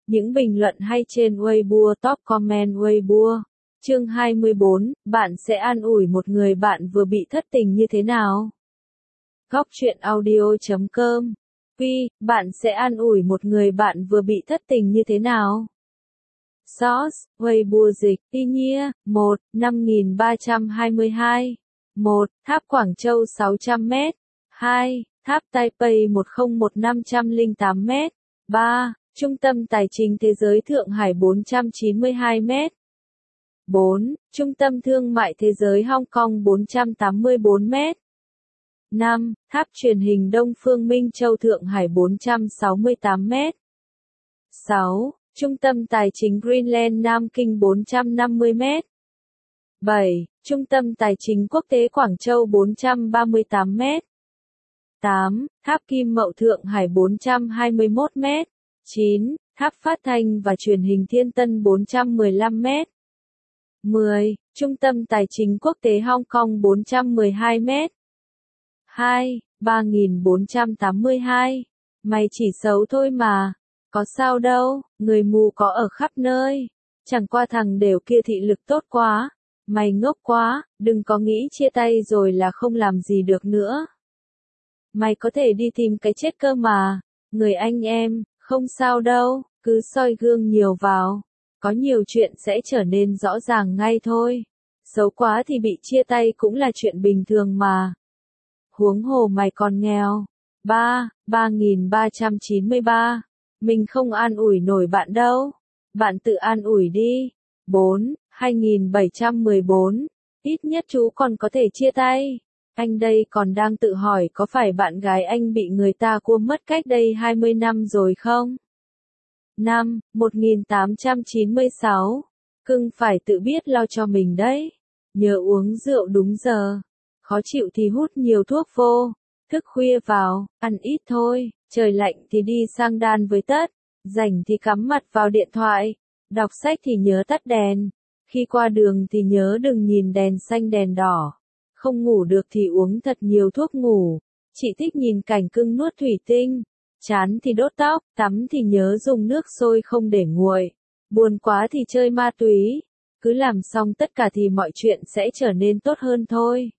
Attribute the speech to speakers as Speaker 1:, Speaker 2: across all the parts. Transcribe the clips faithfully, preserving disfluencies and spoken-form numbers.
Speaker 1: Những bình luận hay trên Weibo, top comment Weibo. Chương hai mươi bốn, bạn sẽ an ủi một người bạn vừa bị thất tình như thế nào? Góc truyện audio chấm com. Quy, bạn sẽ an ủi một người bạn vừa bị thất tình như thế nào? Source, Weibo dịch, y nhia, một, năm nghìn ba trăm hai mươi hai. một. Tháp Quảng Châu sáu trăm mét. hai. Tháp Taipei một không một năm không tám mét. ba. Trung tâm Tài chính Thế giới Thượng Hải bốn trăm chín mươi hai mét. bốn. Trung tâm Thương mại Thế giới Hong Kong bốn trăm tám mươi tư mét. năm. Tháp Truyền hình Đông Phương Minh Châu Thượng Hải bốn trăm sáu mươi tám mét. sáu. Trung tâm Tài chính Greenland Nam Kinh bốn trăm năm mươi mét. bảy. Trung tâm Tài chính Quốc tế Quảng Châu bốn trăm ba mươi tám mét. tám. Tháp Kim Mậu Thượng Hải bốn trăm hai mươi mốt mét. chín. Tháp Phát thanh và Truyền hình Thiên Tân bốn trăm mười lăm mét. mười. Trung tâm Tài chính Quốc tế Hong Kong bốn trăm mười hai mét. hai. ba nghìn bốn trăm tám mươi hai. Mày chỉ xấu thôi mà. Có sao đâu, người mù có ở khắp nơi. Chẳng qua thằng đều kia thị lực tốt quá. Mày ngốc quá, đừng có nghĩ chia tay rồi là không làm gì được nữa. Mày có thể đi tìm cái chết cơ mà. Người anh em, không sao đâu, cứ soi gương nhiều vào. Có nhiều chuyện sẽ trở nên rõ ràng ngay thôi. Xấu quá thì bị chia tay cũng là chuyện bình thường mà. Huống hồ mày còn nghèo. ba. ba nghìn ba trăm chín mươi ba. Mình không an ủi nổi bạn đâu. Bạn tự an ủi đi. bốn. hai nghìn bảy trăm mười bốn. Ít nhất chú còn có thể chia tay. Anh đây còn đang tự hỏi có phải bạn gái anh bị người ta cua mất cách đây hai mươi năm rồi không? năm. một nghìn tám trăm chín mươi sáu. Cưng phải tự biết lo cho mình đấy. Nhớ uống rượu đúng giờ. Khó chịu thì hút nhiều thuốc vô. Thức khuya vào, ăn ít thôi. Trời lạnh thì đi sang đan với tất. Rảnh thì cắm mặt vào điện thoại. Đọc sách thì nhớ tắt đèn. Khi qua đường thì nhớ đừng nhìn đèn xanh đèn đỏ. Không ngủ được thì uống thật nhiều thuốc ngủ. Chị thích nhìn cảnh cưng nuốt thủy tinh. Chán thì đốt tóc, tắm thì nhớ dùng nước sôi không để nguội. Buồn quá thì chơi ma túy. Cứ làm xong tất cả thì mọi chuyện sẽ trở nên tốt hơn thôi.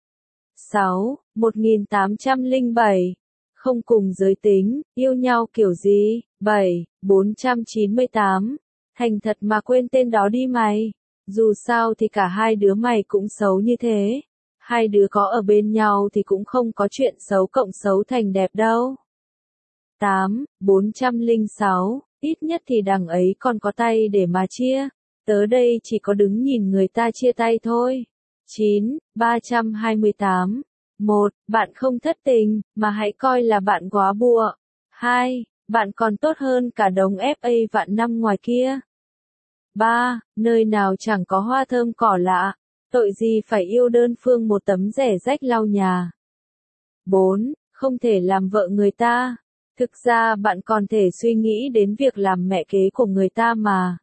Speaker 1: sáu. một nghìn tám trăm lẻ bảy. Không cùng giới tính, yêu nhau kiểu gì? bảy. bốn trăm chín mươi tám. Thành thật mà quên tên đó đi mày. Dù sao thì cả hai đứa mày cũng xấu như thế. Hai đứa có ở bên nhau thì cũng không có chuyện xấu cộng xấu thành đẹp đâu. tám. bốn trăm lẻ sáu. Ít nhất thì đằng ấy còn có tay để mà chia. Tớ đây chỉ có đứng nhìn người ta chia tay thôi. chín. ba trăm hai mươi tám. một. Bạn không thất tình, mà hãy coi là bạn góa bụa. hai. Bạn còn tốt hơn cả đống ép a vạn năm ngoài kia. ba. Nơi nào chẳng có hoa thơm cỏ lạ. Tội gì phải yêu đơn phương một tấm rẻ rách lau nhà. bốn. Không thể làm vợ người ta. Thực ra bạn còn thể suy nghĩ đến việc làm mẹ kế của người ta mà.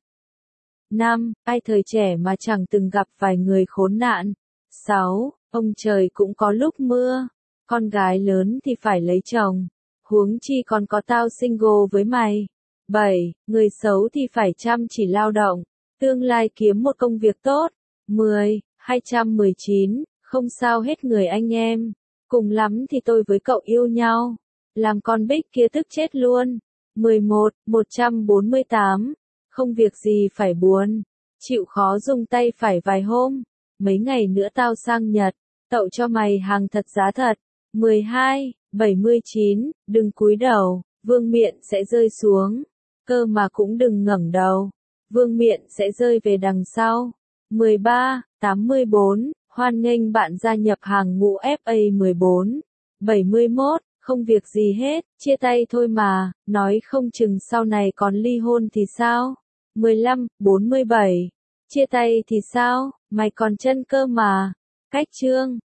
Speaker 1: năm. Ai thời trẻ mà chẳng từng gặp vài người khốn nạn. sáu. Ông trời cũng có lúc mưa. Con gái lớn thì phải lấy chồng. Huống chi còn có tao single với mày. bảy. Người xấu thì phải chăm chỉ lao động. Tương lai kiếm một công việc tốt. mười. hai trăm mười chín. Không sao hết người anh em. Cùng lắm thì tôi với cậu yêu nhau. Làm con Bích kia tức chết luôn. mười một. một trăm bốn mươi tám. Không việc gì phải buồn. Chịu khó dùng tay phải vài hôm. Mấy ngày nữa tao sang Nhật. Tậu cho mày hàng thật giá thật. mười hai. bảy mươi chín. Đừng cúi đầu. Vương miện sẽ rơi xuống. Cơ mà cũng đừng ngẩng đầu. Vương miện sẽ rơi về đằng sau. mười ba. tám mươi tư. Hoan nghênh bạn gia nhập hàng ngũ ép a mười bốn. bảy mươi mốt. Không việc gì hết, chia tay thôi mà, nói không chừng sau này còn ly hôn thì sao? mười lăm. bốn mươi bảy. Chia tay thì sao, mày còn chân cơ mà. Cách chương